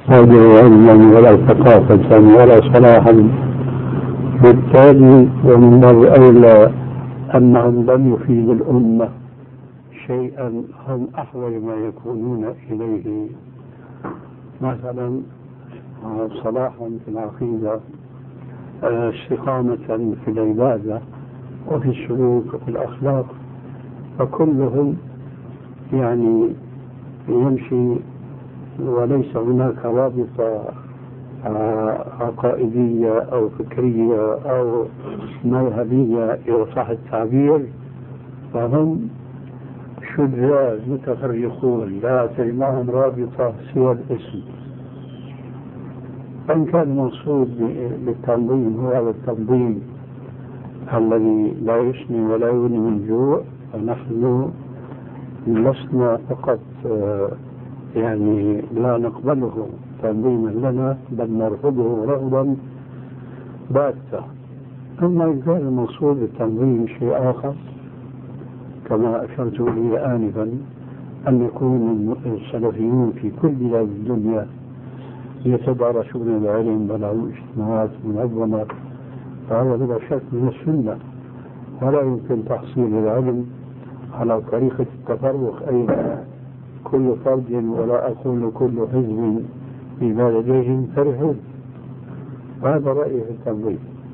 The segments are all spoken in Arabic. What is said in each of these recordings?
يحتاجه علما ولا ثقافة ولا صلاحا، بالتالي ومن الأولى أنهم لم يفيدوا الأمة شيئا هم أحوج ما يكونون إليه، مثلا صلاحا في العقيدة، استقامة في العبادة وفي السلوك وفي الأخلاق، فكلهم يعني يمشي وليس هناك رابطة عقائدية أو فكرية أو مذهبية إذا صح التعبير، فهم شذاذ متفرقون لا تجمعهم رابطة سوى الاسم. فإن كان المقصود بالتنظيم هو هذا التنظيم الذي لا يسمن ولا يغني من جوع، فنحن لسنا فقط يعني لا نقبله تنظيما لنا، بل نرفضه رفضا باتا. أما إن كان المقصود بالتنظيم شيء آخر كما أشرت إليه آنفا، أن يكون السلفيون في كل بلاد الدنيا يتدارسون العلم ولهم اجتماعات منظمة، فهذا بلا شك من السنة، ولا يمكن تحصيل العلم على طريقة التفرق، أي كل فرد ولا أقول كل حزب بما لديهم فرحون. وهذا رأيي في التنظيم.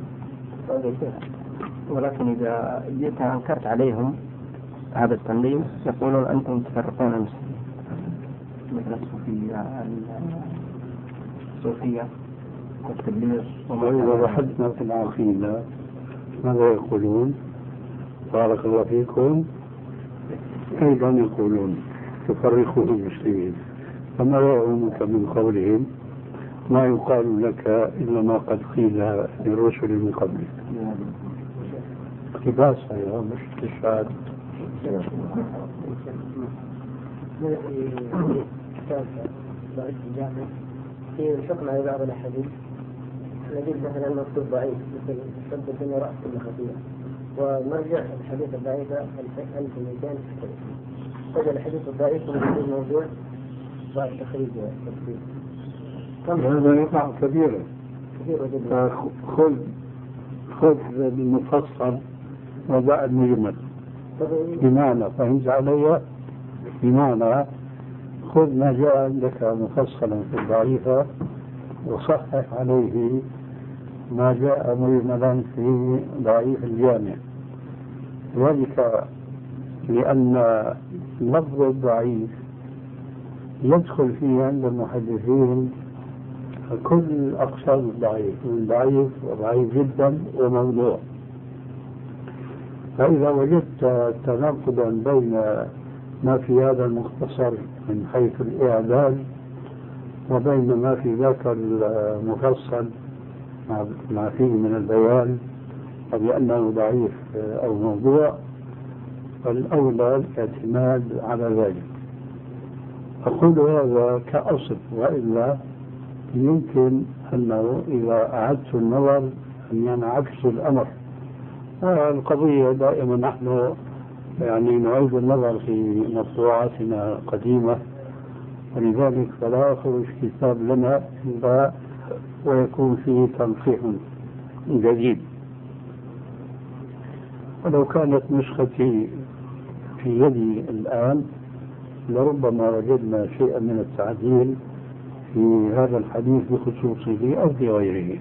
ولكن إذا جئت أنكرت عليهم هذا التنظيم يقولون أنتم تفرقون المسلمين، مثل الصوفية والتبليغ. وإذا بحثنا في العقيدة ماذا يقولون؟ بارك الله فيكم. أيضا يقولون تفرقوا المسلمين، فما يعلمك من قولهم ما يقال لك إلا ما قد قيل للرسل من قبلك. اقتباس أيضا مش استشهاد. في الحكم على بعض الأحاديث نجد مثلا مكتوب ضعيف مثل سب الدنيا رأس كل خطيئة، ومرجع الحديث الضعيفة 1200 وجد الحديث الضعيف من الموضوع والتخريج والتفسير. هذا يقع كبيرا. خذ المفصل وضع المجمل، بمعنى فهمت علي؟ بمعنى خذ ما جاء عندك مفصلا في الضعيفة وصحح عليه ما جاء مجملا في ضعيف الجامع، ذلك لأن لفظ الضعيف يدخل فيه عند المحدثين كل أقسام الضعيف، من ضعيف وضعيف جدا وموضوع. فإذا وجدت تناقضا بين ما في هذا المختصر من حيث الإعداد وبين ما في ذاك المفصل ما فيه من البيان بأنه ضعيف أو موضوع، فالأولى الاعتماد على ذلك. أقول هذا كأصل، وإلا يمكن أنه إذا أعدت النظر أن ينعكس الأمر. القضية دائما نحن يعني نعيد النظر في مطبوعاتنا القديمة، ولذلك فلا يخرج كتاب لنا إلا ويكون فيه تنقيح جديد. ولو كانت نسختي في يدي الآن لربما وجدنا شيئا من التعديل في هذا الحديث بخصوصه أو في غيره.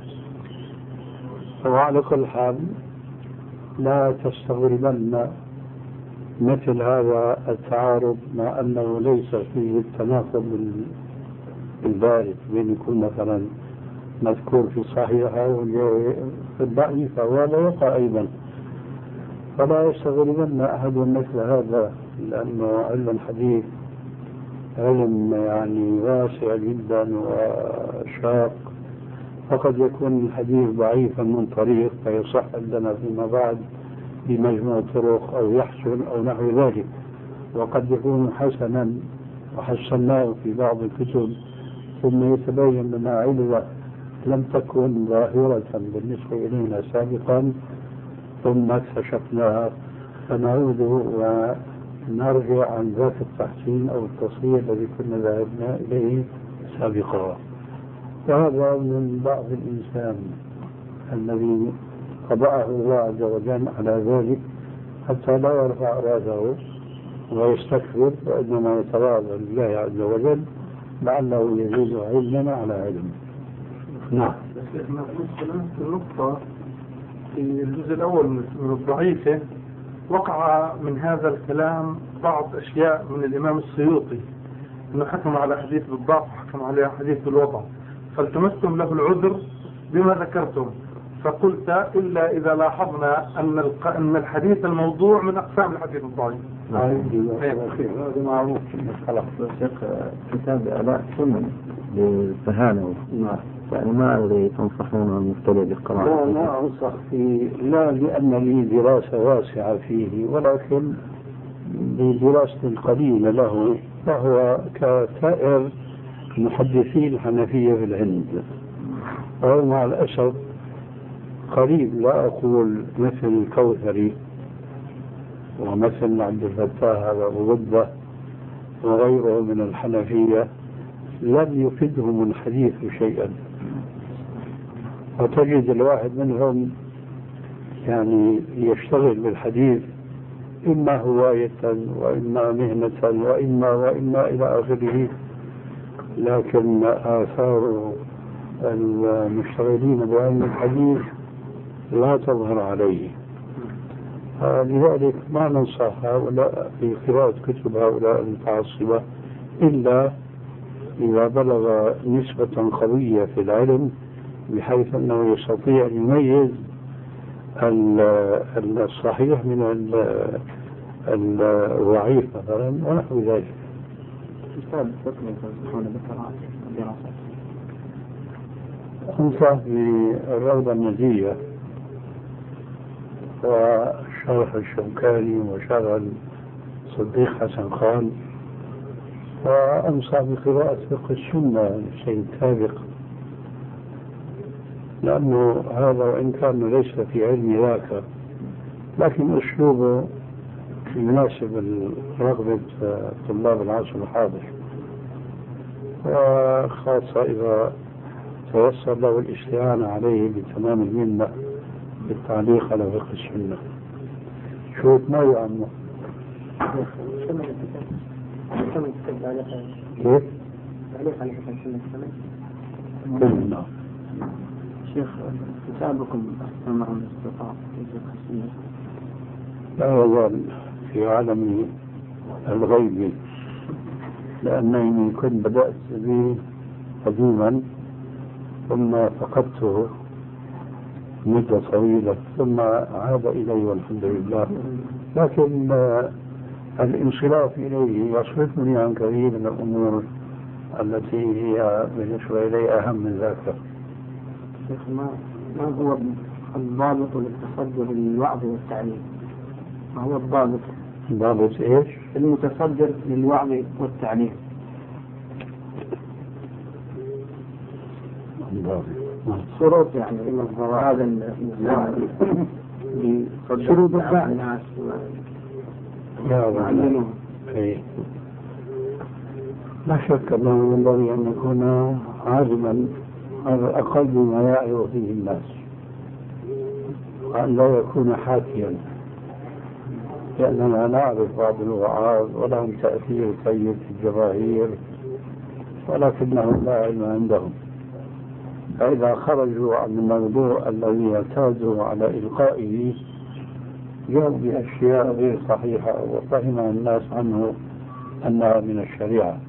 وعلى كل حال لا تستغربن مثل هذا التعارض، مع أنه ليس فيه التناقض البارد بين يكون مثلا مذكور في صحيحة وفي الضعيفة، ولا يقع أيضا. فلا يستغربن أحد مثل هذا، لأنه علم الحديث علم يعني واسع جدا وشاق، فقد يكون الحديث ضعيفا من طريق فيصح عندنا فيما بعد بمجموع طرق أو يحسن أو نحو ذلك، وقد يكون حسنا وحسناه في بعض الكتب ثم يتبين لنا علة لم تكن ظاهرة بالنسبة إلينا سابقا ثم اكتشفناها، فنعود ونرجع عن ذاك التحسين أو التصحيح الذي كنا ذهبنا إليه سابقا. وهذا من بعض الإنسان الذي قضاه الله عز وجل على ذلك حتى لا يرفع راسه ويستكبر، وإنما يتواضع لله عز وجل لعله يزيد علما على علم. نعم. بس احنا في النقطة في الجزء الأول من الضعيفة وقع من هذا الكلام بعض أشياء من الإمام السيوطي، أنه حكم على حديث بالضعف وحكم على حديث بالوضع، فالتمستم له العذر بما ذكرتم، فقلت إلا إذا لاحظنا أن الحديث الموضوع من أقسام الحديث الضعيف. هذا معروف. خلاص شيخ كتاب آلاء سنن للفهانة، يعني ما الذي تنصحون المبتدئ بالقراءة؟ لا أنصح فيه، لا لأن لي دراسة واسعة فيه، ولكن بدراسة قليلة له، فهو كسائر محدثي الحنفية في الهند، وهو مع الأسف قريب، لا أقول مثل الكوثري ومثل عبد الفتاح أبو غدة وغيره من الحنفية، لم يفدهم الحديث شيئا. وتجد الواحد منهم يعني يشتغل بالحديث إما هواية وإما مهنة وإما إلى آخره، لكن آثار المشتغلين بعلم الحديث لا تظهر عليه. لذلك ما ننصح هؤلاء في قراءة كتب هؤلاء المتعصبة إلا إذا بلغ نسبة قوية في العلم بحيث أنه يستطيع أن يميز الصحيح من الضعيف مثلا ونحو ذلك. أنصح بالروضة النجية وشرح الشوكاني وشرح صديق حسن خان، وأنصح بقراءة فقه السنة للشيخ السابق، لأنه هذا وإن كان ليس في علم ذاك لكن أسلوبه يناسب رغبة طلاب العصر الحاضر، وخاصة إذا تيسر له الاستعانة عليه بتمام المنة بالتعليق على فقه السنة. شوف ما يعمل كيف؟ نعم. شيخ كتابكم أحسن عن الاستطاعة لا يزال في عالم الغيب، لأنني كنت بدأت به قديما ثم فقدته مدة طويلة ثم عاد إلي والحمد لله، لكن الانصراف إليه يصرفني عن كثير من الأمور التي هي بالنسبة إلي أهم من ذاك. شيخ ما هو الضابط للتصدر للوعظ والتعليم؟ ما هو الضابط؟ ضابط إيش؟ المتصدر للوعظ والتعليم. شروط يعني هذا شروط الناس يعلمون. لا شك أنه ينبغي أن يكون عالما على الأقل بما يعي فيه الناس، وأن لا يكون حاكيا، لأننا نعرف بعض الوعاظ ولهم تأثير طيب في الجماهير ولكنهم لا علم عندهم، فإذا خرجوا عن الموضوع الذي اعتادوا على إلقائه جاءوا بأشياء غير صحيحة وفهم الناس عنه أنها من الشريعة.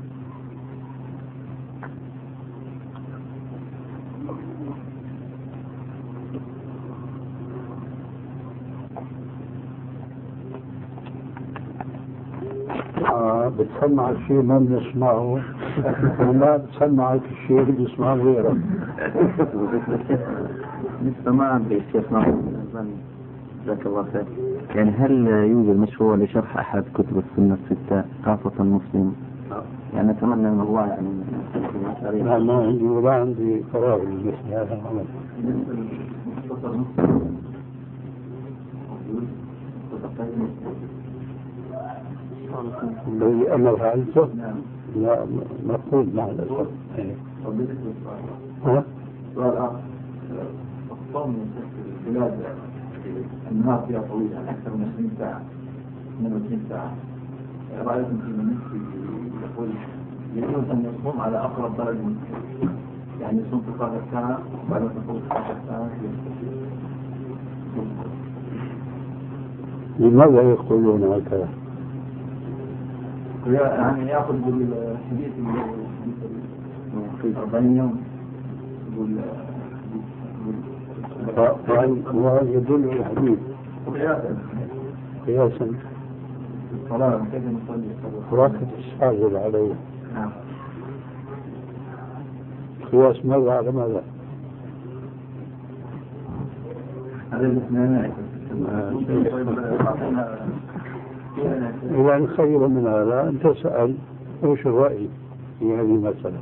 بتسمع الشيء ما بنسمعه وما بتسمعك الشيء اللي بيسمعه غيرك. لسه ما عندي الشيخ محمد جزاك الله خير، يعني هل يوجد مشروع لشرح أحد كتب السنة الستة خاصة مسلم؟ يعني أتمنى من الله يعني لا ما عندي ولا عندي فراغ لمثل هذا العمل. الذي أنا فعلته لا مقبول مع الأسف. ها؟ سؤال آخر. الصوم في البلاد النهار فيها طويل أكثر من 20 ساعة 22 ساعة. رأيكم في من يقول يجوز أن يصوم على أقرب بلد ممكن، يعني يصوم في 12 ساعة وبعد ما تفوت 12 ساعة لماذا يقولون هكذا؟ يعني يأخذ بالحديث 40 يوم وهذا يدل على الحديث قياسا الصلاة كيف نصلي راكب الساجد عليه. نعم. قياس ماذا على ماذا؟ هذا الاثنين. إذا خير من هذا أن تسأل وش الرأي في هذه المسألة.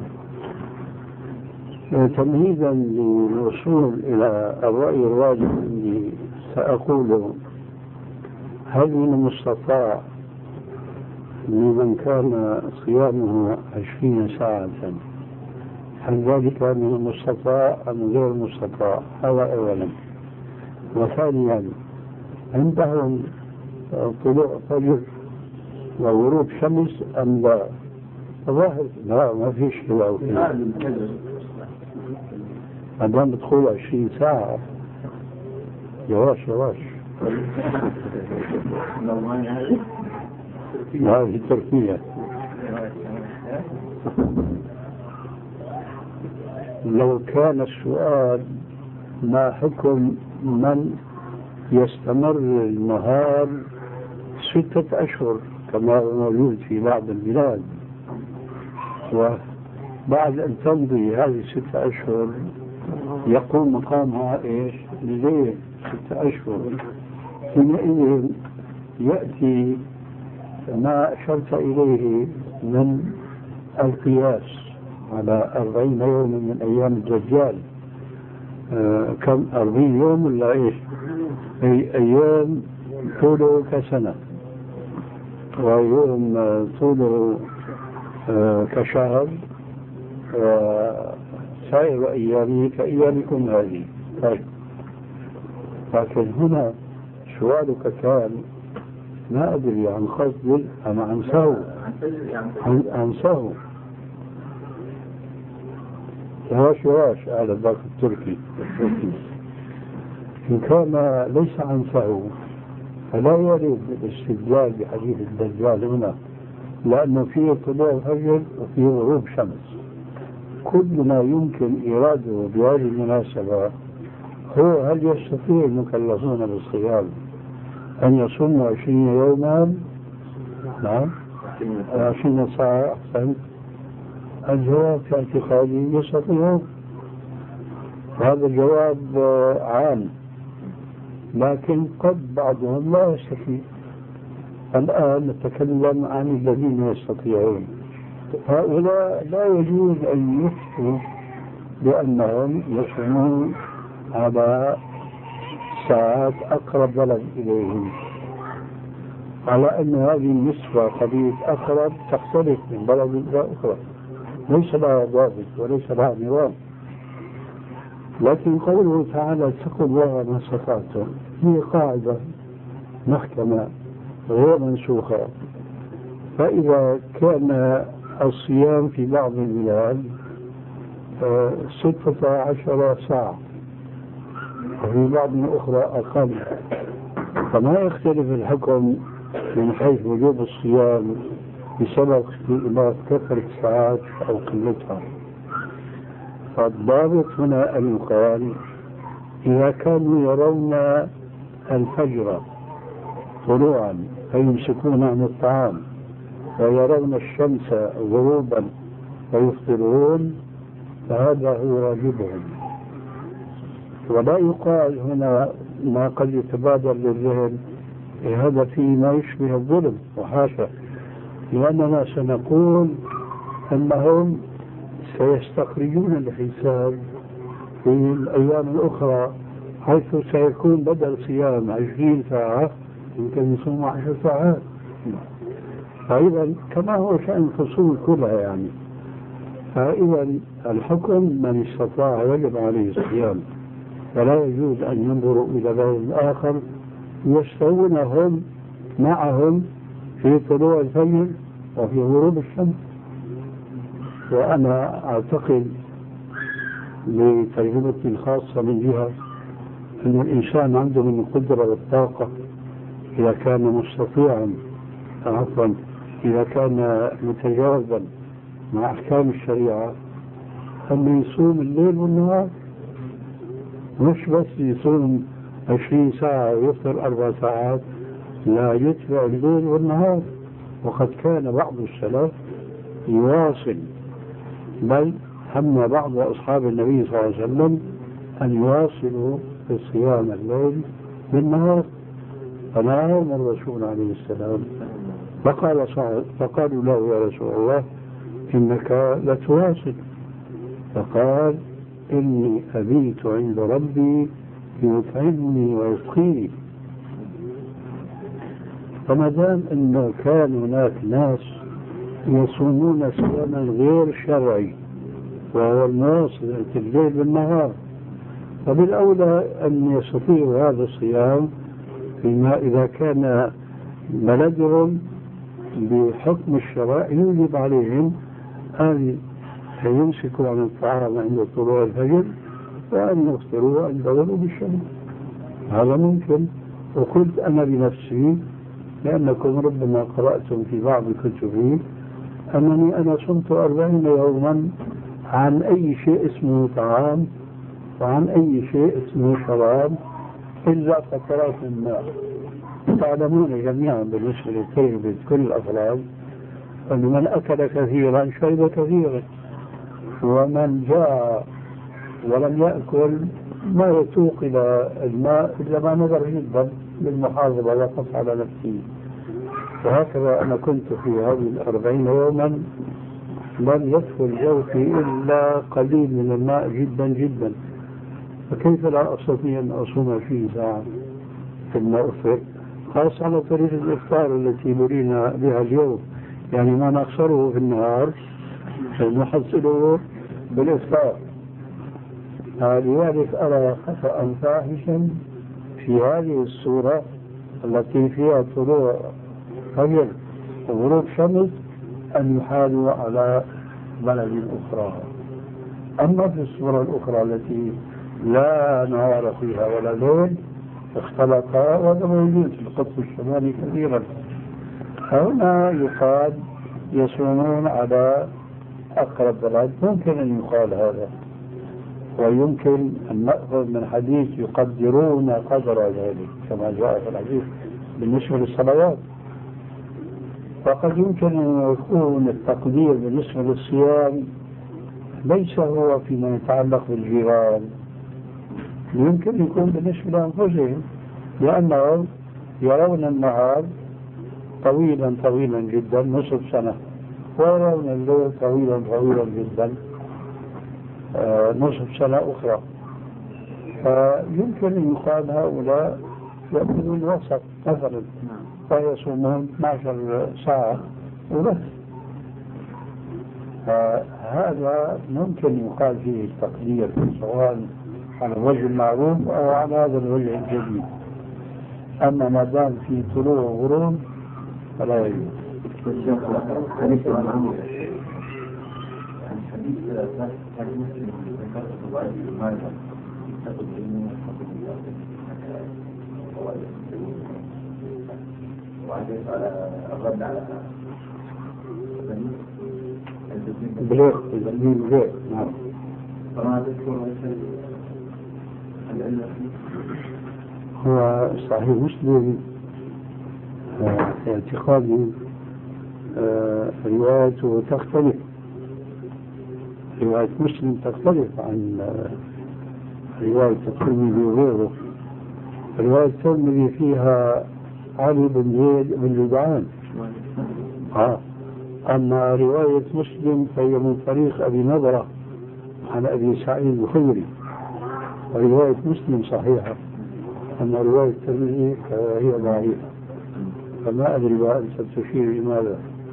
تمهيدا للوصول إلى الرأي الراجح الذي سأقوله، هل من المستطاع لمن كان صيامه 20 ساعة هل ذلك من المستطاع أم غير المستطاع؟ هذا أولا. وثانيا عندهم طلوع فجر وغروب شمس أم لا؟ ظاهر لا ما فيش طلوع ما دام تدخل 20 ساعة يواش هذه تركية. لو كان السؤال ما حكم من يستمر النهار 6 أشهر كما هو موجود في بعض البلاد، وبعد أن تمضي هذه 6 أشهر يقوم مقامها إيش؟ ليل 6 أشهر. حينئذ يأتي ما أشرت إليه من القياس على 40 يوم من أيام الدجال. كم 40 يوم ولا إيش؟ أيام طوله كسنة ويوم طوله كشهر وسائر أيامه كأيامكم هذه. طيب. لكن هنا سؤالك كان ما أدري عن قصد أم عن سهو. عن سهو. يواش على ذاك التركي. إن كان ليس عن سهو فلا يريد الاستدلال بحديث الدجال هنا، لأنه فيه طلوع فجر وفيه غروب شمس. كل ما يمكن إراده بهذه المناسبة هو هل يستطيع المكلفون بالصيام أن يصوموا 20 يوما؟ نعم 20 ساعة. أحسنت. الجواب في اعتقادي يستطيعون. هذا الجواب عام، لكن قد بعضهم لا يستطيع. الآن نتكلم عن الذين يستطيعون. هؤلاء لا يجوز أن يفتوا بأنهم يصومون على ساعات أقرب بلد إليهم، على أن هذه النسبة قضية أقرب تختلف من بلد إلى أخرى، ليس لها ضابط وليس لها نظام. لكن قوله تعالى اتقوا الله ما استطعتم هي قاعدة محكمة غير منسوخة. فإذا كان الصيام في بعض البلاد 16 ساعة وفي بعض الأخرى أقل، فما يختلف الحكم من حيث وجوب الصيام بسبب اختلاف كثرة الساعات أو قلتها. فالضابط هنا أن يقال إذا كانوا يرون الفجر طلوعا فيمسكون عن الطعام ويرون الشمس غروبا فيفطرون فهذا هو واجبهم. ولا يقال هنا ما قد يتبادر للذهن هذا فيه ما يشبه الظلم، وحاشا، لأننا سنقول أنهم سيستخرجون الحساب في الأيام الأخرى حيث سيكون بدل صيام 20 ساعة يمكن يصوم 10 ساعات. فإذا كما هو شأن الفصول كلها يعني. فإذا الحكم من استطاع وجب عليه الصيام، ولا يجوز أن ينظروا إلى بلد آخر يستوون هم معهم في طلوع الفجر وفي غروب الشمس. وأنا أعتقد لتجربتي الخاصة من جهة أن الإنسان عنده من القدرة والطاقة إذا كان مستطيعا، عفوا إذا كان متجاوزا مع أحكام الشريعة، أن يصوم الليل والنهار، مش بس يصوم 20 ساعة ويفطر 4 ساعات، لا يتبع الليل والنهار. وقد كان بعض السلف يواصل، بل هم بعض أصحاب النبي صلى الله عليه وسلم أن يواصلوا في صيام الليل بالنهار، فنهاهم الرسول عليه السلام. فقالوا له يا رسول الله إنك لتواصل، فقال إني أبيت عند ربي يطعمني ويسقيني. فما دام أنه كان هناك ناس يصومون صياما غير شرعي وهو المواصلة الليل بالنهار، فبالأولى أن يستطيعوا هذا الصيام فيما إذا كان بلدهم بحكم الشرع يوجب عليهم أن يمسكوا عن الطعام عند طلوع الفجر وأن يفطروا عند غروب الشمس. هذا ممكن. وقلت أنا بنفسي، لأنكم ربما قرأتم في بعض كتبي أنني أنا صمت 40 يوما عن أي شيء اسمه طعام وعن أي شيء اسمه شراب إلا فترات الماء. تعلمون جميعا بالنسبة لتجربة كل الأفراد أن من أكل كثيرا شرب كثيرا، ومن جاء ولم يأكل ما يتوق إلى الماء إلا ما نظر جدا بالمحافظة وقف على نفسه. وهكذا أنا كنت في هذه 40 يوما لم يدخل جوفي إلا قليل من الماء جدا جدا، فكيف لا أستطيع أن أصوم فيه ساعة ثم أفطر، خاصة على طريق الإفطار التي نرينا بها اليوم، يعني ما نخسره في النهار نحصله بالإفطار. لذلك أرى خطأ فاحشا في هذه الصورة التي فيها طلوع فجر وغروب شمس أن يحالوا على بلد أخرى. أما في الصورة الأخرى التي لا نهار فيها ولا ليل اختلطا، وهذا موجود في القطب الشمالي كثيرا، هنا يقال يصومون على أقرب بلد. ممكن أن يقال هذا، ويمكن أن نأخذ من حديث يقدرون قدر ذلك كما جاء في الحديث بالنسبة للصلوات. فقد يمكن أن يكون التقدير بالنسبة للصيام ليس هو فيما يتعلق بالجيران، يمكن يكون بالنسبة لأنفسهم، لأنهم يرون النهار طويلا طويلا جدا نصف سنة، ويرون الليل طويلا طويلا جدا نصف سنة أخرى. فيمكن أن يقال هؤلاء يأخذون وسط مثلا فيصومون 12 ساعة وبس. فهذا ممكن يقال فيه التقدير سواء على الوجه المعروف أو على هذا الوجه الجديد. أما ما دام في طلوع وغروب فلا يجوز. بليغ نعم. هو صحيح مسلم اعتقادي روايته تختلف، رواية مسلم تختلف عن رواية الترمذي وغيره. رواية الترمذي فيها علي بن زيد بن جدعان، أما رواية مسلم فهي من طريق أبي نضرة عن أبي سعيد الخدري، ورواية مسلم صحيحة، أما رواية الترمذي فهي ضعيفة. فما أدري بقى أنت تشير لماذا.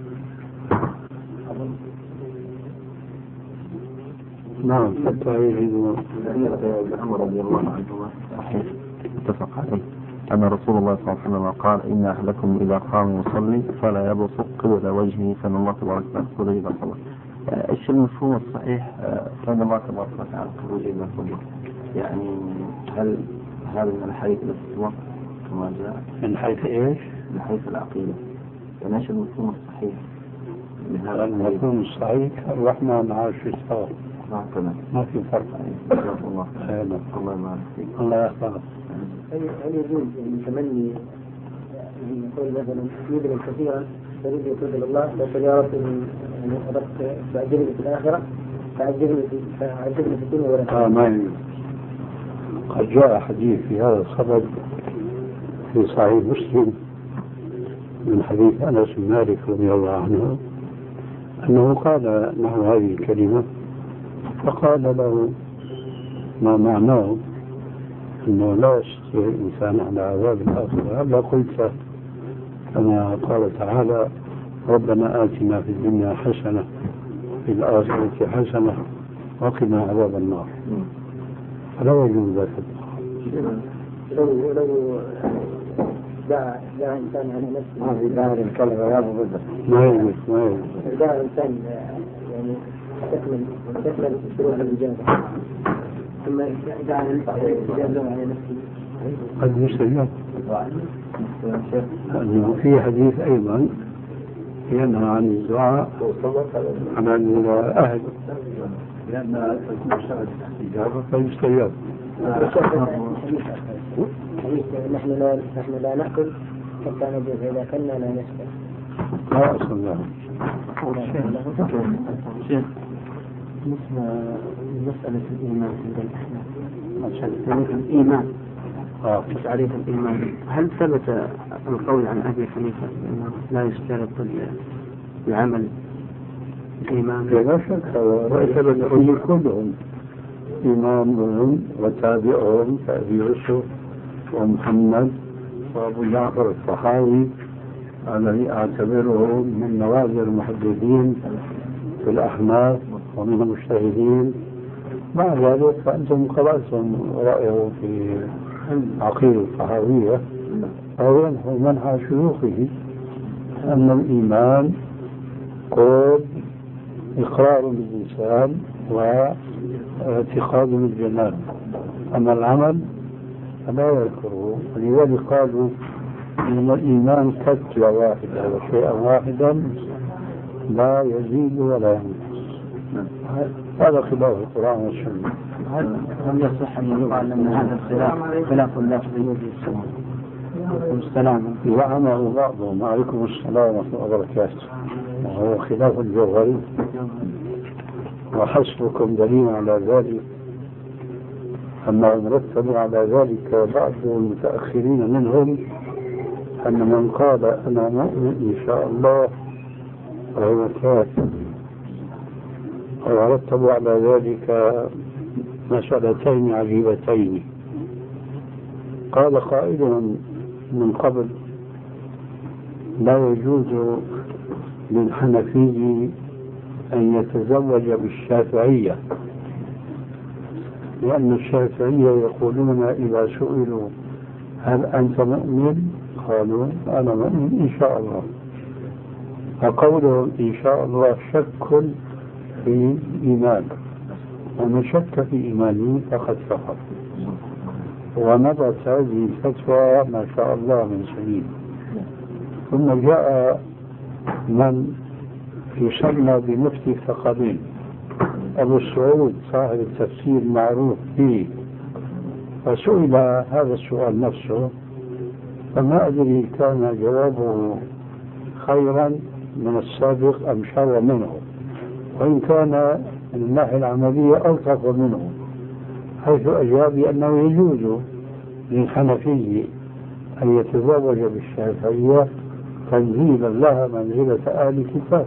نعم حتى يجدوا. حديث ابن عمر رضي الله عنهما صحيح متفق عليه أن رسول الله صلى الله عليه وسلم قال إن أحدكم إذا قام يصلي فلا يبصق قبل وجهه فإن الله تبارك وتعالى إذا صلى. إيش المفهوم الصحيح فإن الله تبارك وتعالى خروج إلى صلى؟ يعني هل هذا من الحديث التي كما جاء من حيث إيش؟ من حيث العقيدة، يعني إيش المفهوم الصحيح من هذا الحديث؟ المفهوم الصحيح الرحمن عاش الثواب ما في فرق. الله يبارك فيك. الله يحفظك. هل يجوز تمني يعني يقول مثلا يدري كثيرا يريد يتوب الى الله يقول يا رب يعني اردت تعجبني في الاخره فعجبني في الدنيا ولا ما يجوز. قد جاء حديث في هذا الصدد في صحيح مسلم من حديث انس بن مالك رضي الله عنه انه قال له هذه الكلمه فقال له ما معناه أنه لا يستطيع الإنسان على عذاب الآخرة. هلا قلت كما قال تعالى ربنا آتنا في الدنيا حسنة في الآخرة حسنة وقنا عذاب النار. فلا يجوز ذلك. لو دعا إنسان على نفسه ما في داعي الكلمة يا أبو بدر. ما يجوز دعا إنسان يعني تكمل شروط الإجابة ثم دعا الإجابة على نفسه قد يستجاب. لأنه في حديث أيضا ينهى عن الدعاء على الأهل لأن المسألة استجابة فيستجاب. نحن لا نأكل حتى نجوز إذا كنا لا نشبع. لا أصل له. شيخ مسألة الإيمان عند الأحناف تعريف الإيمان تعريف الإيمان هل ثبت القول عن أبي حنيفة أنه لا يشترط العمل الإيمان؟ لا شك ثبت فيه كلهم إمامهم وتابعهم كأبي يوسف ومحمد وأبو جعفر الطحاوي الذي أعتبره من نوادر المحدثين في الأحناف ومن المجتهدين. مع ذلك فأنتم قرأتم رأيه في عقيدة الطحاوية أو ينحو منحى شيوخه أن الإيمان قول إقرار باللسان واعتقاد بالجنان، أما العمل فلا يذكره. ولذلك قالوا إن الإيمان كتلة واحدة وشيئا واحدا لا يزيد ولا ينقص. هذا خلاف القرآن والسنة. هل يصح أن يقال أن هذا الخلاف خلاف اللفظ والسلام؟ زعمه بعضهم عليكم السلام ورحمة الله وبركاته وهو خلاف الجوهري. وحسبكم دليل على ذلك أنهم رتبوا على ذلك بعض المتأخرين منهم أن من قال أنا مؤمن إن شاء الله فهو كافر. ورتبوا على ذلك مسألتين عجيبتين. قال قائل من قبل لا يجوز للحنفي أن يتزوج بالشافعية، لأن الشافعية يقولون إذا سئلوا هل أنت مؤمن قالوا أنا مؤمن إن شاء الله. فقولهم إن شاء الله شك في إيمان، ومن شك في إيمانه فقد كفر. ومضت هذه الفتوى ما شاء الله من سنين. ثم جاء من يسمى بمفتي الثقلين أبو السعود صاحب التفسير المعروف به، فسئل هذا السؤال نفسه فما أدري كان جوابه خيرا من السابق أم شر منه، وإن كان من الناحية العملية ألطف منه، حيث أجاب بأنه يجوز للحنفي أن يتزوج بالشافعية تنزيلا لها منزلة آل كتاب.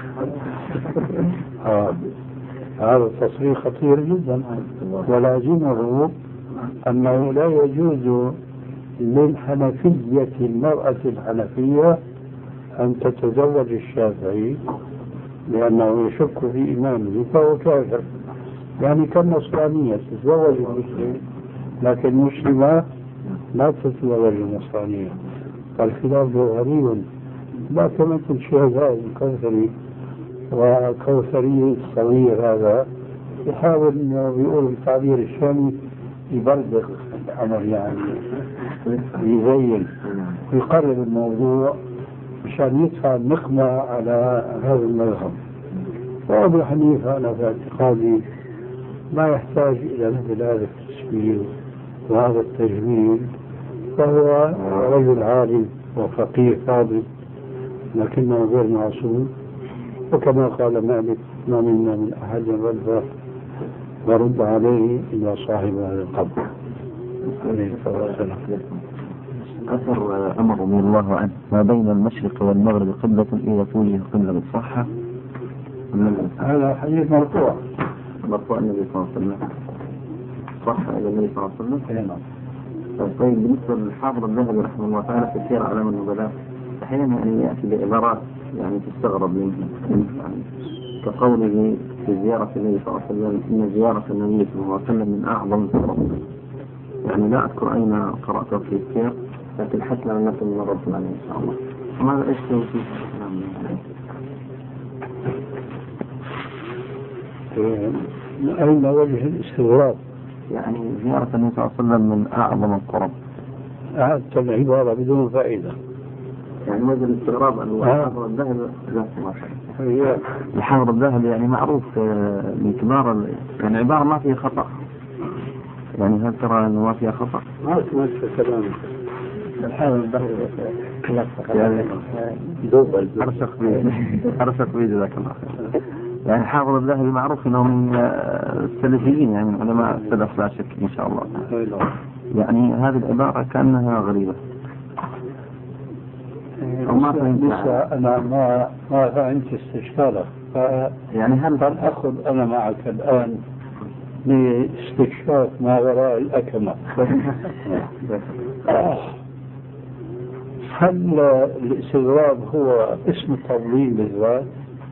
هذا التصريح خطير جدا، ولازمه أنه لا يجوز للحنفية المرأة الحنفية أن تتزوج الشافعي لأنه يشك في إيمانه فهو كافر. يعني كالنصرانية تتزوج المسلم لكن المسلمة لا تتزوج النصرانية. فالخلاف غريب، لا كمثل شهداء الكوثري وكوثري الصغير هذا يحاول انه بيقول بالتعبير الشامي يبردق الامر، يعني يزين ويقرب الموضوع مشان يدفع النقمة على هذا المذهب. وأبو حنيفة أنا في اعتقادي ما يحتاج إلى مثل هذا التسميل وهذا التجميل، فهو رجل عالم وفقيه فاضل لكنه غير معصوم، وكما قال مالك ما منا من أحد رد عليه إلا صاحب هذا القبر عليه الصلاة والسلام. أثر أمر رضي الله عنه ما بين المشرق والمغرب قبلة إذا توجه قبلة بالصحة. هذا حديث مرفوع النبي صلى الله عليه وسلم، صح إلى النبي صلى الله عليه وسلم. طيب بالنسبة للحافظ الذهبي رحمه الله تعالى في سير أعلام النبلاء أحيانا يعني يأتي بعبارات يعني تستغرب منها، يعني كقوله في زيارة النبي صلى الله عليه وسلم إن زيارة النبي صلى الله عليه وسلم من أعظم الفرض. يعني لا أذكر أين قرأته في السير، لكن حسنا نكون من ربنا عليه إن شاء الله. وماذا إيش فيه أين وجه الاستغراب؟ يعني زيارة النبي صلى الله عليه وسلم من أعظم القرب. أعدت العبارة بدون فائدة. يعني وجه الاستغراب أن الحافظ الذهبي الحافظ الذهبي يعني معروف من كبار، يعني عبارة ما فيها خطأ. يعني هل ترى أنه ما فيها خطأ؟ ما سمعت كلامك. الحافظ الذهبي يعني حرشق بي جزاك الله خير. يعني حافظ الذهبي معروف انه من السلفيين، يعني من علماء السلف لا شك ان شاء الله. يعني هذه العبارة كأنها غريبة. أنا ما فهمت استشكالك، يعني هل أخذ أنا معك الآن لاستكشاف ما وراء الأكمة. هل الاستغراب هو اسم التضليل بالذات؟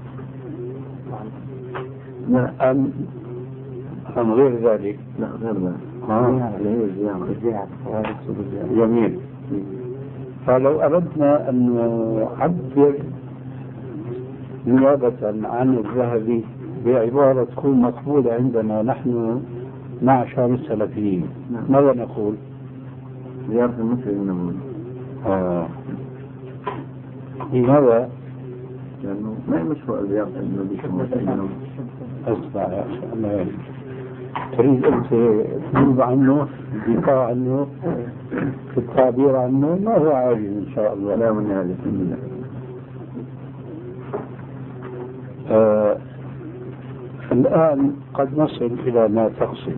لا أم غير ذلك؟ لا غير ذلك. جميل. فلو أردنا أن نعبر نيابة عن الذهبي بعبارة تكون مقبولة عندنا نحن معشر السلفيين، ماذا نقول؟ زيارة المسجد النبوي. لماذا؟ لأنه ما مشروع زيارة النبي صلى الله عليه وسلم. اسمع يا أخي، تريد أنت تنوب عنه، الدفاع عنه، في التعبير عنه، ما هو عاجز إن شاء الله. لا من هذا الحمد لله. الآن قد نصل إلى ما تقصد.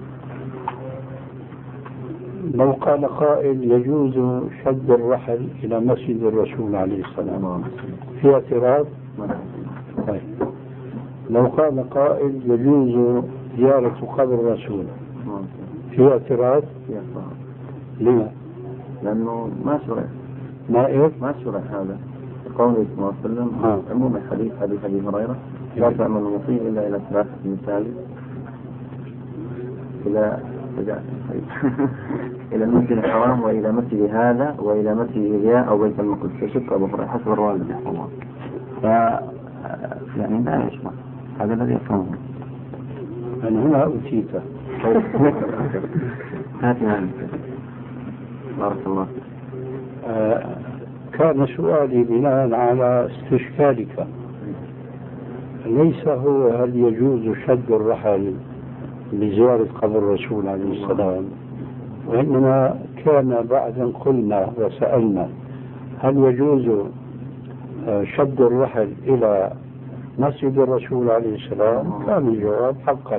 لو قال قائل يجوز شد الرحل إلى مسجد الرسول عليه السلام، في اعتراض؟ طيب. لو قال قائل يجوز زيارة قبر الرسول، في اعتراض؟ لما؟ لأنه ما شرع. ما شرع هذا. قوله صلى الله عليه وسلم عموم حديث أبي هريرة لا تعمل المطيع إلا إلى ثلاثة مساجد، إلى المسجد الحرام وإلى مسجد هذا وإلى مسجد إلياء أو بيت المقدس. شك أبو هريرة حسب الرواية التي الله. يعني لا يشمع هذا الذي يفهمه. من هنا أوتيت. هاتي بارك الله. كان سؤالي بناء على استشكالك، ليس هو هل يجوز شد الرحل لزيارة قبر الرسول عليه السلام، وإنما كان بعد أن قلنا وسألنا هل يجوز شد الرحل إلى مسجد الرسول عليه السلام، كان الجواب حقا.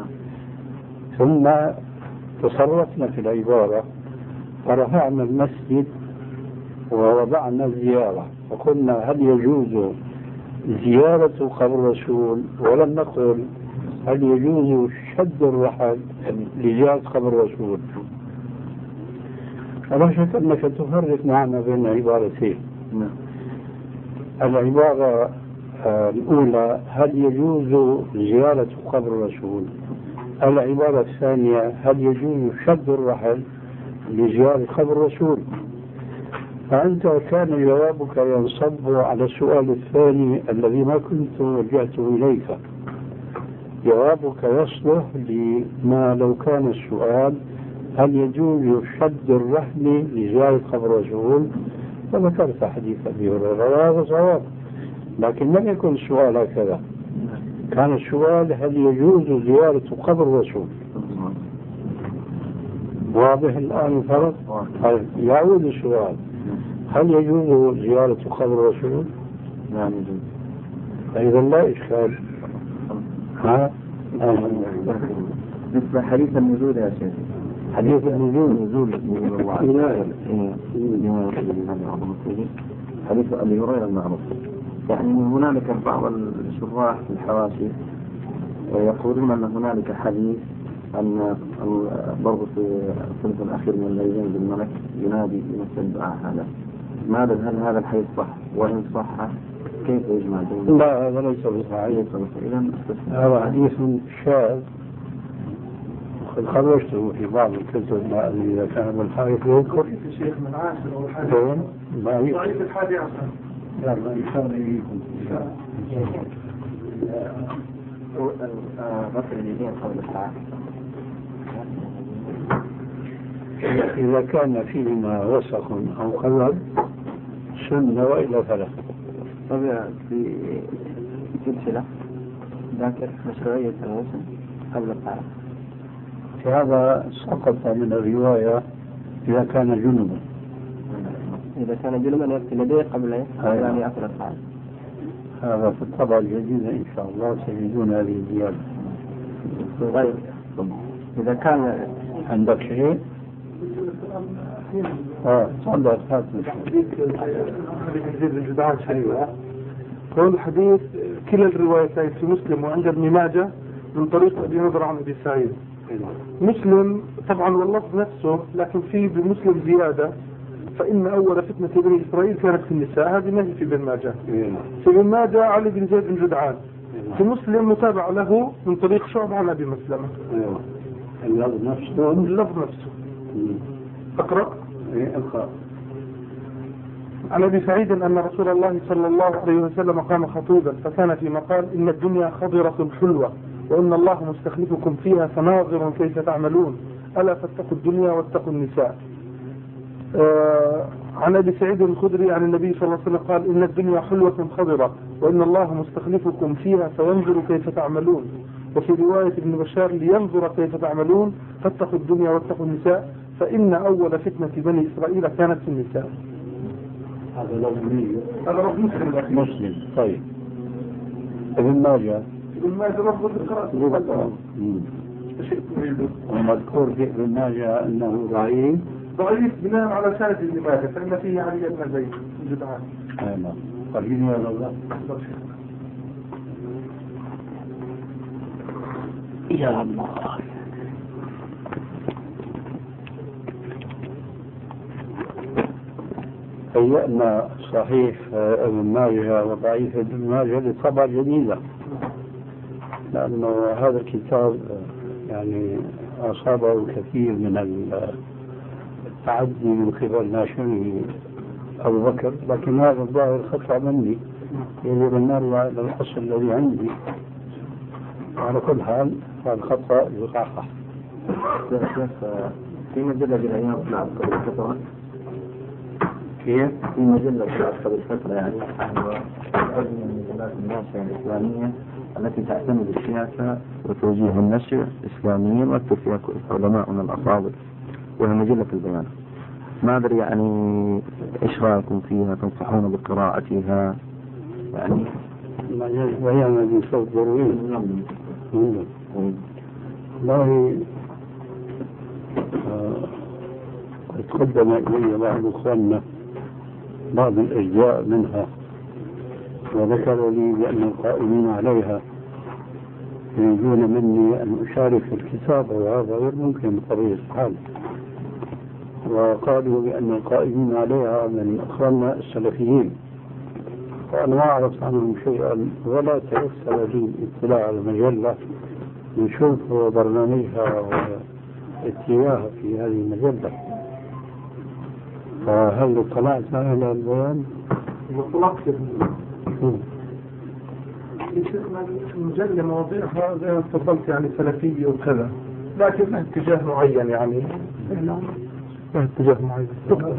ثم تصرفنا في العبارة فرفعنا المسجد ووضعنا الزيارة، وقلنا هل يجوز زيارة قبر الرسول، ولم نقل هل يجوز شد الرحل لزيارة قبر الرسول. ولا شك أنك تفرق معنا بين عبارتين. العبارة الأولى هل يجوز زيارة قبر الرسول، العبارة الثانية: هل يجوز شد الرحل لزيارة قبر الرسول؟ فأنت كان جوابك ينصب على السؤال الثاني الذي ما كنت وجهته إليك. جوابك يصلح لما لو كان السؤال: هل يجوز شد الرحل لزيارة قبر الرسول؟ فذكرت حديث أبي هريرة وهذا صواب، لكن لم يكن السؤال هكذا. كان السؤال: هل يجوز زيارة قبر الرسول؟ واضح الآن الفرق؟ يعود السؤال: هل يجوز زيارة قبر الرسول؟ نعم يجوز. فإذا لا إشكال. مثل حديث النزول يا شيخ. حديث النزول نزول الله حديث أبي هريرة المعروف. يعني هنالك بعض الشراح في الحواشي يقولون أن هنالك حديث أن برضو في الثلث الأخير من الليل ينزل الملك ينادي بنفس الدعاء هذا. ماذا هل هذا الحديث صح؟ وإن صح كيف يجمع بين؟ لا، هذا ليس بصحيح. هذا حديث شاذ خرجته في بعض الكتب إذا كان بالحارث يذكر. الشيخ من عاشر أو الحادي ضعيف الحادي عشر. لا ما يشار إليكم. إذا كان فيهما وسخ أو قذر سن وإلا فلا. طبعا في سلسلة ذاكر مشروعية الوسن قبل الطعام. هذا سقط من الرواية إذا كان جنبا. إذا كان جنبا يغسل يديه قبل أن يأكل الطعام. هذا في الطبعة الجديدة إن شاء الله سيجدون هذه الزيادة. غير إذا كان عندك شيء؟ صدق هات قول الحديث كلا الروايتين في مسلم وعند ابن ماجه من طريق أبي نضر عن أبي سعيد. مسلم طبعا واللفظ نفسه، لكن في بمسلم زيادة: فإن أول فتنة بني إسرائيل كانت في النساء. هذه ما هي في ابن ماجه. في ابن ماجه علي بن زيد بن جدعان. في مسلم متابع له من طريق شعبة عن أبي مسلمة. اللفظ نفسه. أقرأ. عن أبي سعيد أن رسول الله صلى الله عليه وسلم قام خطيبا فكان فيما قال: إن الدنيا خضرة حلوة وإن الله مستخلفكم فيها فناظر كيف تعملون ألا فاتقوا الدنيا واتقوا النساء. عن أبي سعيد الخدري عن النبي صلى الله عليه وسلم قال: إن الدنيا حلوة خضرة وإن الله مستخلفكم فيها فينظر كيف تعملون. وفي رواية ابن بشار: لينظر كيف تعملون فاتقوا الدنيا واتقوا النساء فإن أول فتنة بني إسرائيل كانت في النساء. هذا لفظ مسلم. طيب ابن ماجه لفظ القراءة ومذكور في ابن ماجه أنه ضعيف بناء على سند ابن ماجه، فإن فيه علي بن زيد بن جدعان. قريب يا الله. يا الله. هيئنا صحيح ابن ماجه وضعيف ابن ماجه لطبعة جديدة، لأنه هذا الكتاب يعني أصابه الكثير من التعدي من قبل ناشره أبو بكر، لكن هذا الظاهر خطأ مني، يجب أن نرجع إلى الأصل الذي عندي. على كل حال فالخطأ يصحح. في مجلة بالأيام طلعت قبل فترة. كيف؟ في مجلة طلعت قبل فترة يعني من مجلات الناشئة الإسلامية التي تعتمد السياسة وتوجيه النشر إسلاميا واكتب فيها علماءنا الأفاضل، وهي مجلة البيان. ما أدري يعني إيش رأيكم فيها؟ تنصحون بقراءتها؟ يعني بيان من صوت ضروري. والله قد قدم إلي بعض إخواننا بعض الأجزاء منها وذكروا لي بأن القائمين عليها يريدون مني أن أشارك في الكتابة، وهذا غير ممكن بطبيعة الحال. وقالوا بأن القائمين عليها من إخواننا السلفيين، وأنا ما أعرف عنهم شيئا ولا تيسر لي الاطلاع على المجلة نشوف برنامجها واتجاهها في هذه المجلة. فهل اطلعت على البيان؟ وطلقت المجلة مواضيعها زي ما تفضلت يعني سلفية وكذا، لكن لها اتجاه معين يعني لها اتجاه معين.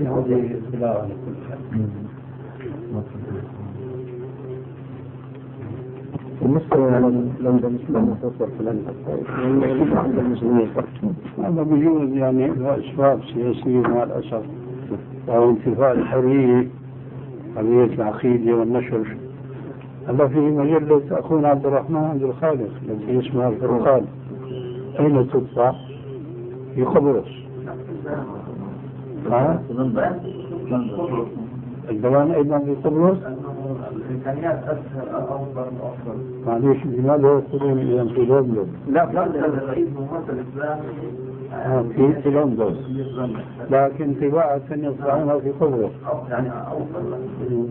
هذا بيجوز يعني أسباب سياسية مع الأسف، أو انتفاع الحرية، حرية العقيدة والنشر. هذا في مجلة أخونا عبد الرحمن عبد الخالق التي اسمها الفرقان، أين تطبع؟ في قبرص. البيان أيضا في قبرص. الإمكانيات أسهل أفضل وأفضل. معليش لماذا يقولون إذا في لندن؟ لا الرئيس ممثل الإسلام في لندن، لكن طباعة يطبعونها في قبرص. يعني أوصل.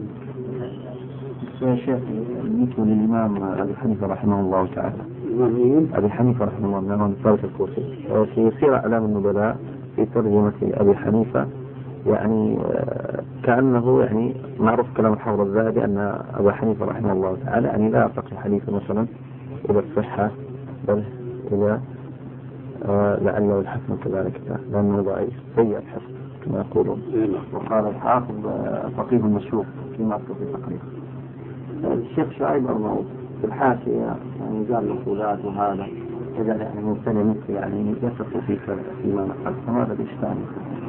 يا شيخ بالنسبة للإمام أبي حنيفة رحمه الله تعالى. أبي حنيفة رحمه الله من الثالث الكوفي، في سير أعلام النبلاء في ترجمة أبي حنيفة يعني كأنه يعني معروف كلام الحافظ الذهبي أن أبا حنيفة رحمه الله تعالى يعني لا يعتقد حديثا مثلا إلى الصحة بل إلى لعله الحسن كذلك لأنه ضعيف سيء الحفظ كما يقولون. وقال الحافظ فقيه المشهور فيما أذكر في تقريبا. الشيخ شعيب الموت في الحاشية يعني قال مقولات وهذا إذا يعني مبتنى مثل يعني يثق فيما نقل، فماذا بإشكال؟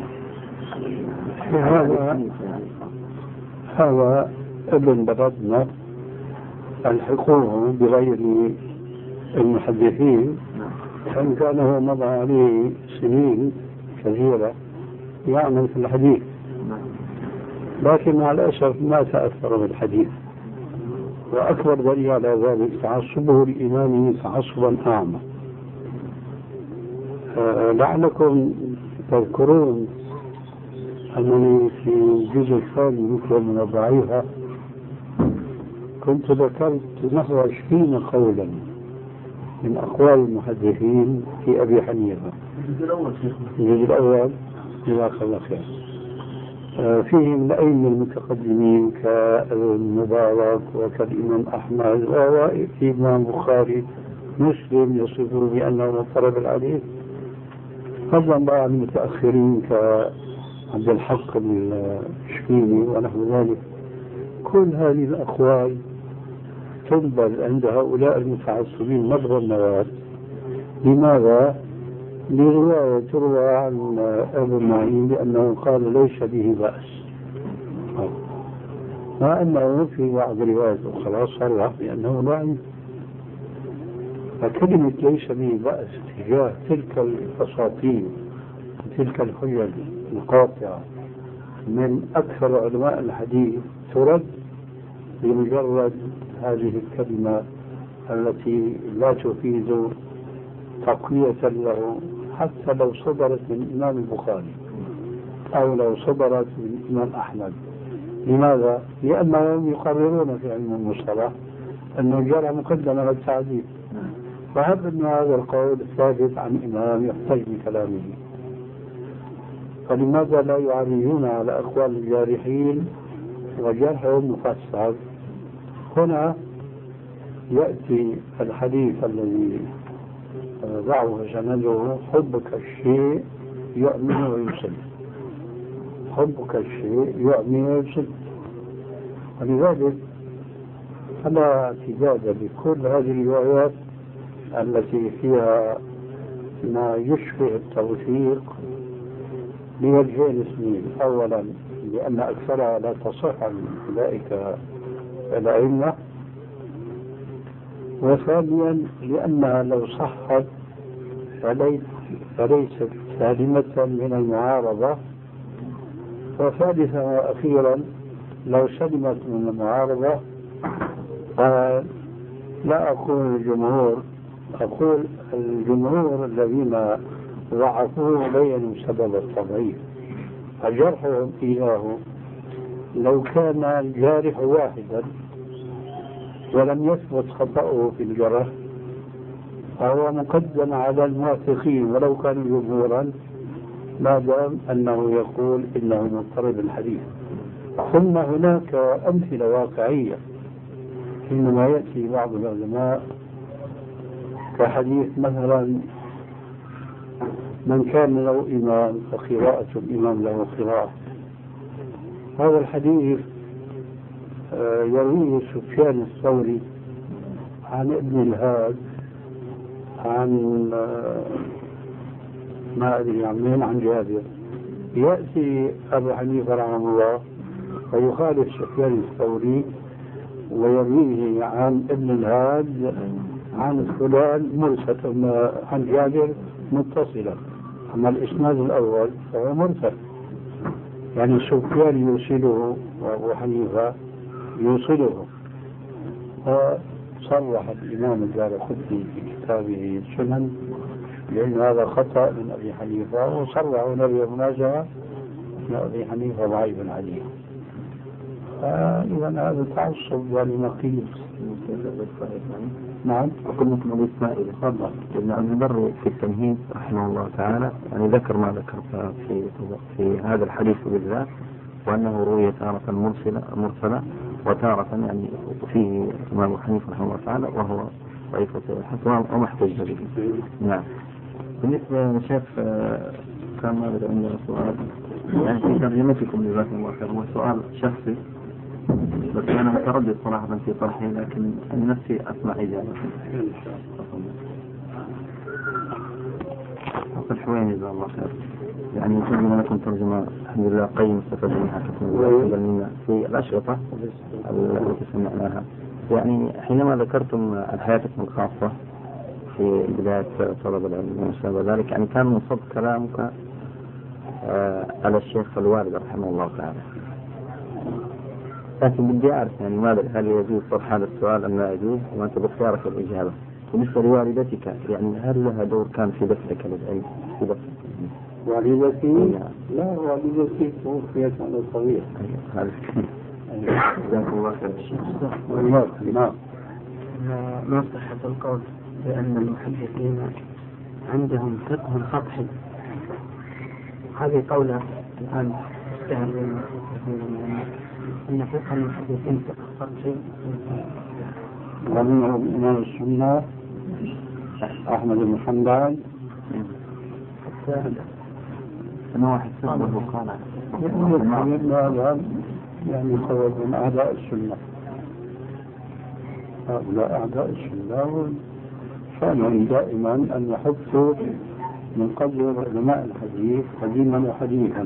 هذا ابن بلدنا الحقوق بغير المحدثين، فإن كان هو مضى عليه سنين كثيرة يعمل في الحديث، لكن مع الأسف ما تأثر بالحديث. وأكبر دليل على ذلك تعصبه الإمامي تعصبا أعمى. لعلكم تذكرون أنني في الجزء الثاني مثل من الضعيفة كنت ذكرت نحو 20 قولا من أقوال المحدثين في أبي حنيفة. الجزء الأول جزاك الله خير. فيهم الأئمة المتقدمين كالمبارك وكالإمام أحمد وإمام البخاري مسلم يصفه بأنه مضطرب الحديث، فضلا بقى عن المتأخرين كعبد الحق الشفيني ونحو ذلك. كل هذه الأقوال تنبذ عند هؤلاء المتعصبين مضغ النواة. لماذا؟ لرواية تروى عن أبو معين بأنه قال ليس به بأس، مع أنه في بعض الروايات أخرى صرح بأنه ضعيف. فكلمة ليس به بأس تجاه تلك الأساطير وتلك الحجج القاطعة من أكثر علماء الحديث ترد بمجرد هذه الكلمة التي لا تفيد تقوية له، حتى لو صدرت من الإمام البخاري أو لو صدرت من الإمام أحمد. لماذا؟ لأنهم يقررون في علم المصطلح أنه الجرح مقدم على التعديل، فهب أن هذا القول ثابت عن إمام يحتج بكلامه، فلماذا لا يعرجون على أقوال الجارحين وجرحهم مفسر؟ هنا يأتي الحديث الذي ضعه سنده: حبك الشيء يؤمن ويسد، حبك الشيء يؤمن ويسد. ولذلك فلا اعتداد بكل هذه الروايات التي فيها ما يشبه التوثيق بوجهين اثنين: أولا لأن أكثرها لا تصح عن أولئك الأئمة، وثانيا لأنها لو صحت فليست سالمة من المعارضة، وثالثا وأخيرا لو سلمت من المعارضة لا أقول الجمهور، أقول الجمهور الذين ضعفوه بينوا سبب التضعيف. فجرحهم إياه لو كان الجارح واحدا ولم يثبت خطأه في الجرح فهو مقدم على الموافقين ولو كانوا جمهورا، ما دام أنه يقول إنه مضطرب الحديث. ثم هناك أمثلة واقعية حينما يأتي بعض العلماء كحديث مثلا من كان له إمام فقراءة الإمام له قراءة. هذا الحديث يرويه سفيان الثوري عن ابن الهاد عن ما أدري عن مين، عن جابر. يأتي أبو حنيفة رحمه الله ويخالف سفيان الثوري ويرويه عن ابن الهاد عن فلان مرسل عن جابر متصلا، أما الإسناد الأول فهو مرسل، يعني سفيان يوصله وأبو حنيفة يوصله. فصرح الإمام الدارقطني في كتابه السنن لأن هذا خطأ من أبي حنيفة، وصرحوا نبي منازعة من أبي حنيفة ضعيف عليه. إذا هذا تعصب يعني نقيض. نعم. أقول مثل أبو إسماعيل تفضل. ابن عبد البر في التمهيد رحمه الله تعالى يعني ذكر ما ذكر في هذا الحديث بالذات، وأنه روي تارة مرسلة وتارة يعني فيه الإمام أبو حنيفة رحمه الله تعالى وهو ضعيف الحسن وما احتج به. نعم. بالنسبة للشيخ كان ما بدأ عندنا سؤال يعني في ترجمتكم جزاكم الله خير، هو سؤال شخصي بس أنا متردد صراحة في طرحه، لكن أنا نفسي أسمع إجابة. أقل شوية جزاك الله خير. يعني ترجمة لكم ترجمة الحمد لله قيم استفدنا منها كثيرا في الأشرطة التي سمعناها. يعني حينما ذكرتم عن حياتكم الخاصة في بداية طلب العلم وما شابه ذلك، يعني كان من صدق كلامك على الشيخ الوالد رحمه الله تعالى، لكن بدي أعرف يعني ماذا، هل يجوز طرح هذا السؤال أم لا يجوز، وأنت باختيارك الإجابة. بالنسبة لوالدتك يعني هل لها دور كان في دفعك للعلم؟ في دفعك والدتي؟ لا، والدتي توفيت على الصغير. جزاكم الله خير. نعم. ما صحة القول بأن المحدثين عندهم فقه سطحي؟ هذه قولة الآن تستهل أن فقه المحدثين فقه سطحي. ومنهم إمام السنة أحمد بن حنبل. أنا واحد سبب قال هذا يعني قول من أعداء السنة. هؤلاء أعداء السنة شأنهم دائما أن يحثوا من قبل علماء الحديث قديما وحديثا،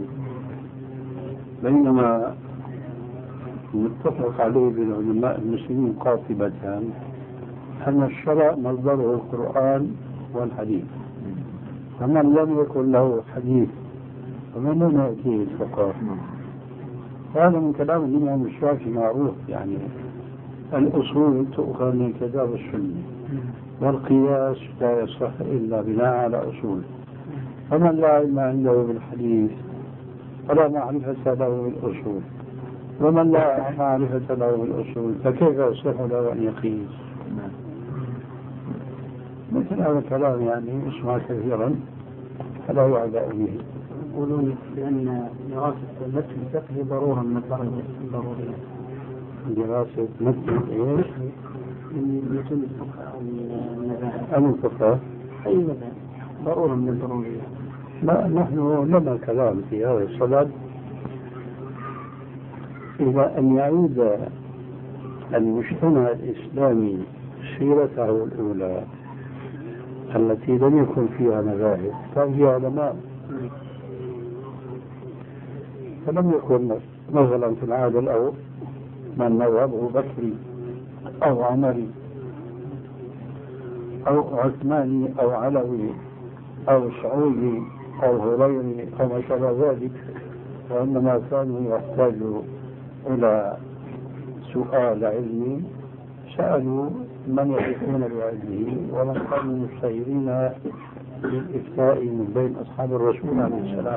بينما متفق عليه بالعلماء المسلمين قاطبة أن الشرع مصدره القرآن والحديث، فمن لم يكن له حديث فمن لم يأتيه الفقه. هذا من كلام الإمام الشافعي معروف، يعني الأصول تؤخذ من كتاب السنة، والقياس لا يصح إلا بناء على أصول. فمن لا علم عنده بالحديث فلا معرفة له بالأصول، ومن لا معرفة له بالأصول فكيف يصح له أن يقيس؟ مثل هذا الكلام يعني يسمع كثيرا فلا يعبأ به. يقولون بأن دراسة المتن الفقهي ضرورة من الضروريات. دراسة متن إيش؟ من متن الفقه أو المذاهب. أم الفقه؟ أي مذاهب ضرورة من الضروريات. لا، نحن لنا كلام في هذا الصدد إلى أن يعود المجتمع الإسلامي سيرته الأولى التي لم يكن فيها مذاهب، كان فيها علماء، فلم يكن مثلا في العهد الأول من مذهبه بكري أو عمري أو عثماني أو علوي أو سعودي أو هريري أو ما شابه ذلك، وإنما كانوا يحتاجوا إلى سؤال علمي سألوا من يثقون بعلمه ومن كانوا مشتهرين بالإفتاء من بين أصحاب الرسول عليه السلام.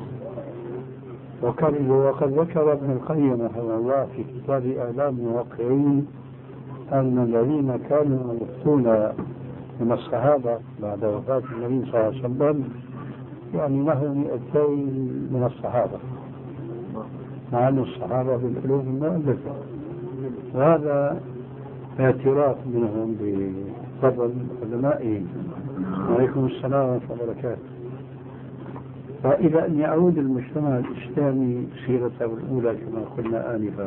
وقد ذكر ابن القيم رحمه الله في كتاب إعلام الموقعين أن الذين كانوا يفتون من الصحابة بعد وفاة النبي صلى الله عليه وسلم يعني له 200 من الصحابة، مع أن الصحابة بالألوف المؤلفة، وهذا اعتراف منهم بفضل علمائهم. وعليكم السلام ورحمة الله وبركاته. وإلى أن يعود المجتمع الإسلامي سيرته الأولى كما قلنا آنفا،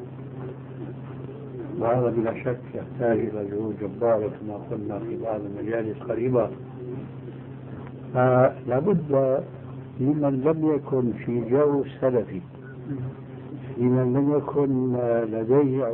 وهذا بلا شك يحتاج إلى جهود جبارة كما قلنا في بعض المجالس قريبة. لابد لمن لم يكن في جو سلفي، لمن لم يكن لديه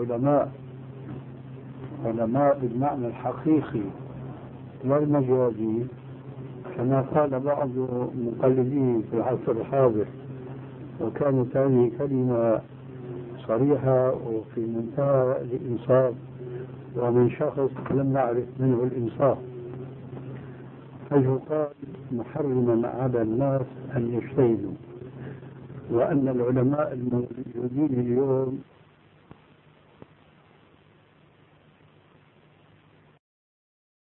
علماء بالمعنى الحقيقي والمجازي، كما قال بعض المقلدين في العصر الحاضر، وكانت هذه كلمة صريحة وفي منتهى الإنصاف، ومن شخص لم نعرف منه الإنصاف، حيث قال محرما على الناس أن يجتهدوا، وأن العلماء الموجودين اليوم